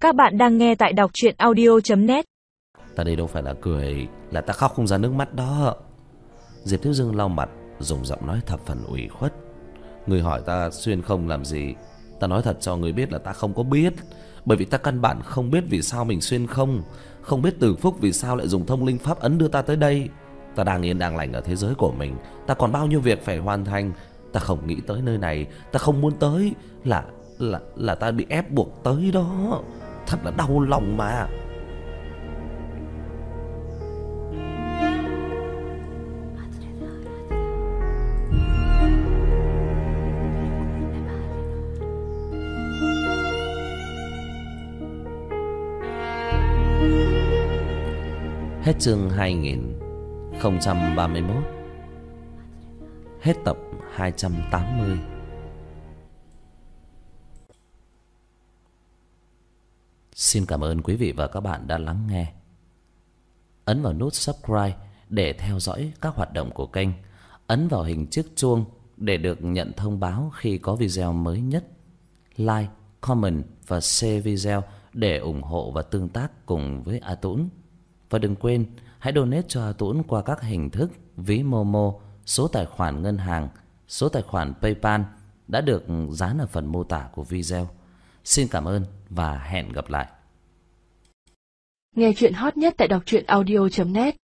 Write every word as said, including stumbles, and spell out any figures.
Các bạn đang nghe tại đọc truyện audio chấm net. Ta đây đâu phải là cười, là ta khóc không ra nước mắt đó. Diệp Thiếu Dương lau mặt, dùng giọng nói thập phần ủy khuất. Người hỏi ta xuyên không làm gì, ta nói thật cho người biết là ta không có biết. Bởi vì ta căn bản không biết vì sao mình xuyên không, không biết Từ Phúc vì sao lại dùng thông linh pháp ấn đưa ta tới đây. Ta đang yên đang lành ở thế giới của mình, ta còn bao nhiêu việc phải hoàn thành. Ta không nghĩ tới nơi này, ta không muốn tới, là là là ta bị ép buộc tới đó. Thật là đau lòng mà. Hết chương hai nghìn không trăm ba mươi mốt. Hết tập hai trăm tám mươi. Xin cảm ơn quý vị và các bạn đã lắng nghe. Ấn vào nút subscribe để theo dõi các hoạt động của kênh. Ấn vào hình chiếc chuông để được nhận thông báo khi có video mới nhất. Like, comment và share video để ủng hộ và tương tác cùng với A Tũng. Và đừng quên hãy donate cho A Tũng qua các hình thức ví Momo, số tài khoản ngân hàng, số tài khoản PayPal đã được dán ở phần mô tả của video. Xin cảm ơn và hẹn gặp lại. Nghe truyện hot nhất tại đọc truyện audio chấm net.